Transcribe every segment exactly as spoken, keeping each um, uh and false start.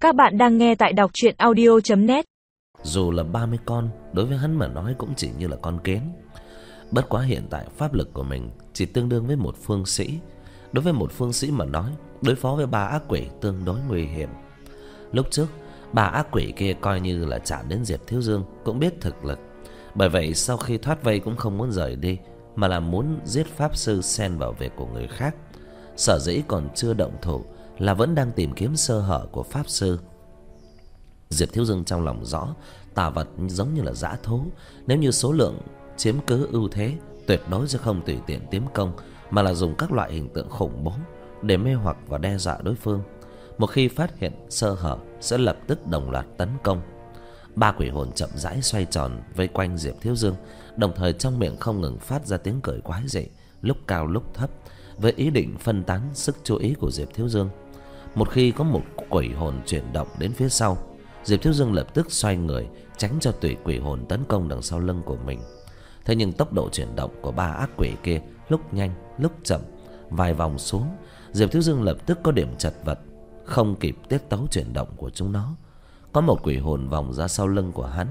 Các bạn đang nghe tại đọc truyện audio chấm net. Dù là ba mươi con, đối với hắn mà nói cũng chỉ như là con kiến. Bất quá hiện tại pháp lực của mình chỉ tương đương với một phương sĩ. Đối với một phương sĩ mà nói, đối phó với ba ác quỷ tương đối nguy hiểm. Lúc trước, ba ác quỷ kia coi như là chạm đến Diệp Thiếu Dương cũng biết thực lực. Bởi vậy sau khi thoát vây cũng không muốn rời đi, mà là muốn giết pháp sư xen vào việc của người khác. Sở dĩ còn chưa động thủ là vẫn đang tìm kiếm sơ hở của pháp sư. Diệp Thiếu Dương trong lòng rõ, tà vật giống như là dã thú, nếu như số lượng chiếm cứ ưu thế, tuyệt đối sẽ không tùy tiện tiến công, mà là dùng các loại hình tượng khủng bố để mê hoặc và đe dọa đối phương. Một khi phát hiện sơ hở sẽ lập tức đồng loạt tấn công. Ba quỷ hồn chậm rãi xoay tròn vây quanh Diệp Thiếu Dương, đồng thời trong miệng không ngừng phát ra tiếng cười quái dị, lúc cao lúc thấp, với ý định phân tán sức chú ý của Diệp Thiếu Dương. Một khi có một quỷ hồn chuyển động đến phía sau, Diệp Thiếu Dương lập tức xoay người tránh cho tùy quỷ hồn tấn công đằng sau lưng của mình. Thế nhưng tốc độ chuyển động của ba ác quỷ kia lúc nhanh lúc chậm, vài vòng xuống, Diệp Thiếu Dương lập tức có điểm chật vật, không kịp tiết tấu chuyển động của chúng nó. Có một quỷ hồn vòng ra sau lưng của hắn.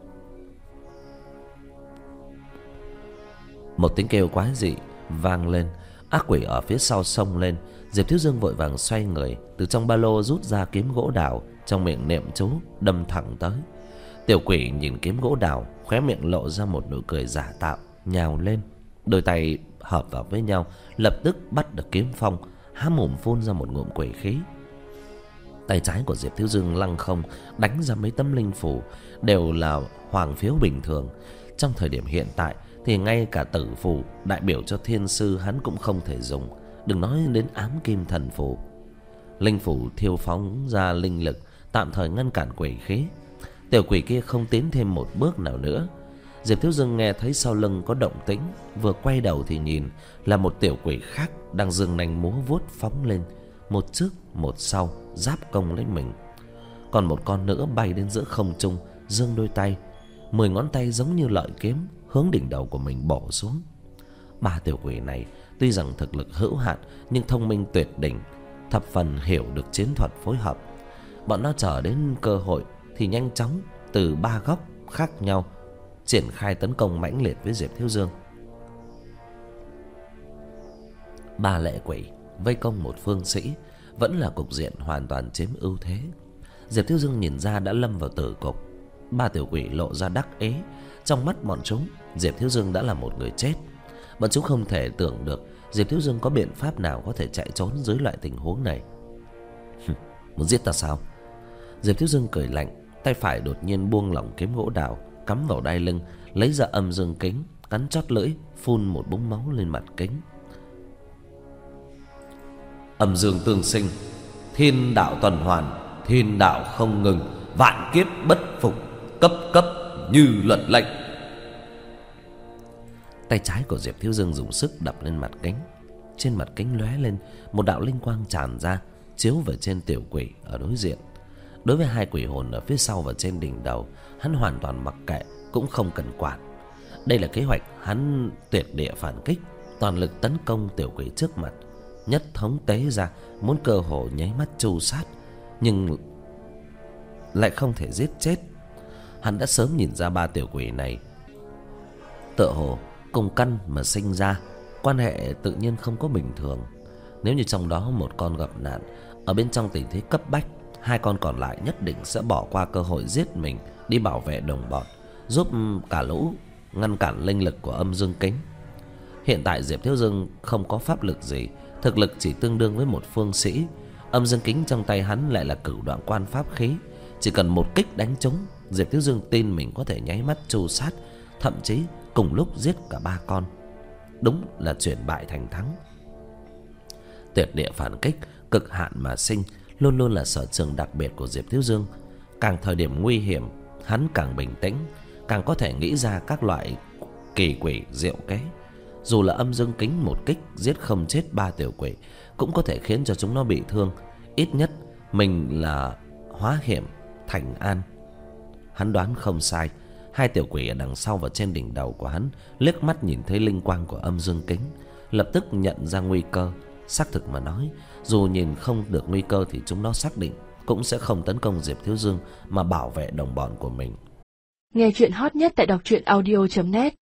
Một tiếng kêu quái dị vang lên, ác quỷ ở phía sau xông lên. Diệp Thiếu Dương vội vàng xoay người, từ trong ba lô rút ra kiếm gỗ đào, trong miệng niệm chú đâm thẳng tới. Tiểu quỷ nhìn kiếm gỗ đào, khóe miệng lộ ra một nụ cười giả tạo, nhào lên, đôi tay hợp vào với nhau, lập tức bắt được kiếm phong, há mồm phun ra một ngụm quỷ khí. Tay trái của Diệp Thiếu Dương lăng không đánh ra mấy tấm linh phù, đều là hoàng phiếu bình thường. Trong thời điểm hiện tại thì ngay cả tử phù đại biểu cho thiên sư hắn cũng không thể dùng, đừng nói đến ám kim thần phù. Linh phù thiêu phóng ra linh lực, tạm thời ngăn cản quỷ khí. Tiểu quỷ kia không tiến thêm một bước nào nữa. Diệp Thiếu Dương nghe thấy sau lưng có động tĩnh, vừa quay đầu thì nhìn là một tiểu quỷ khác đang giương nanh múa vuốt phóng lên, một trước một sau giáp công lấy mình. Còn một con nữa bay đến giữa không trung, giương đôi tay, mười ngón tay giống như lợi kiếm hướng đỉnh đầu của mình bổ xuống. Ba tiểu quỷ này tuy rằng thực lực hữu hạn nhưng thông minh tuyệt đỉnh, thập phần hiểu được chiến thuật phối hợp. Bọn nó chờ đến cơ hội thì nhanh chóng từ ba góc khác nhau triển khai tấn công mãnh liệt với Diệp Thiếu Dương. Ba lệ quỷ vây công một phương sĩ vẫn là cục diện hoàn toàn chiếm ưu thế. Diệp Thiếu Dương nhìn ra đã lâm vào tử cục. Ba tiểu quỷ lộ ra đắc ý, trong mắt bọn chúng Diệp Thiếu Dương đã là một người chết. Bọn chúng không thể tưởng được Diệp Thiếu Dương có biện pháp nào có thể chạy trốn dưới loại tình huống này. Muốn giết ta sao? Diệp Thiếu Dương cười lạnh, tay phải đột nhiên buông lỏng kiếm gỗ đào, cắm vào đai lưng, lấy ra âm dương kính, cắn chót lưỡi, phun một búng máu lên mặt kính. Âm dương tương sinh, thiên đạo tuần hoàn, thiên đạo không ngừng, vạn kiếp bất phục, cấp cấp như luật lệnh. Tay trái của Diệp Thiếu Dương dùng sức đập lên mặt kính. Trên mặt kính lóe lên một đạo linh quang tràn ra, chiếu về trên tiểu quỷ ở đối diện. Đối với hai quỷ hồn ở phía sau và trên đỉnh đầu, hắn hoàn toàn mặc kệ, cũng không cần quản. Đây là kế hoạch hắn tuyệt địa phản kích, toàn lực tấn công tiểu quỷ trước mặt, nhất thống tế ra, muốn cơ hồ nháy mắt tru sát, nhưng lại không thể giết chết. Hắn đã sớm nhìn ra ba tiểu quỷ này tựa hồ cùng căn mà sinh ra, quan hệ tự nhiên không có bình thường. Nếu như trong đó một con gặp nạn, ở bên trong tình thế cấp bách, hai con còn lại nhất định sẽ bỏ qua cơ hội giết mình đi bảo vệ đồng bọn, giúp cả lũ ngăn cản linh lực của âm dương kính. Hiện tại Diệp Thiếu Dương không có pháp lực gì, thực lực chỉ tương đương với một phương sĩ. Âm dương kính trong tay hắn lại là cửu đoạn quan pháp khí, chỉ cần một kích đánh trúng, Diệp Thiếu Dương tin mình có thể nháy mắt tru sát, thậm chí cùng lúc giết cả ba con. Đúng là chuyển bại thành thắng. Tuyệt địa phản kích, cực hạn mà sinh, luôn luôn là sở trường đặc biệt của Diệp Thiếu Dương. Càng thời điểm nguy hiểm, hắn càng bình tĩnh, càng có thể nghĩ ra các loại kỳ quỷ diệu kế. Dù là âm dương kính một kích giết không chết ba tiểu quỷ, cũng có thể khiến cho chúng nó bị thương. Ít nhất mình là hóa hiểm thành an. Hắn đoán không sai. Hai tiểu quỷ ở đằng sau và trên đỉnh đầu của hắn liếc mắt nhìn thấy linh quang của âm dương kính, lập tức nhận ra nguy cơ. Xác thực mà nói, dù nhìn không được nguy cơ thì chúng nó xác định cũng sẽ không tấn công Diệp Thiếu Dương mà bảo vệ đồng bọn của mình. Nghe chuyện hot nhất tại đọc truyện audio chấm net.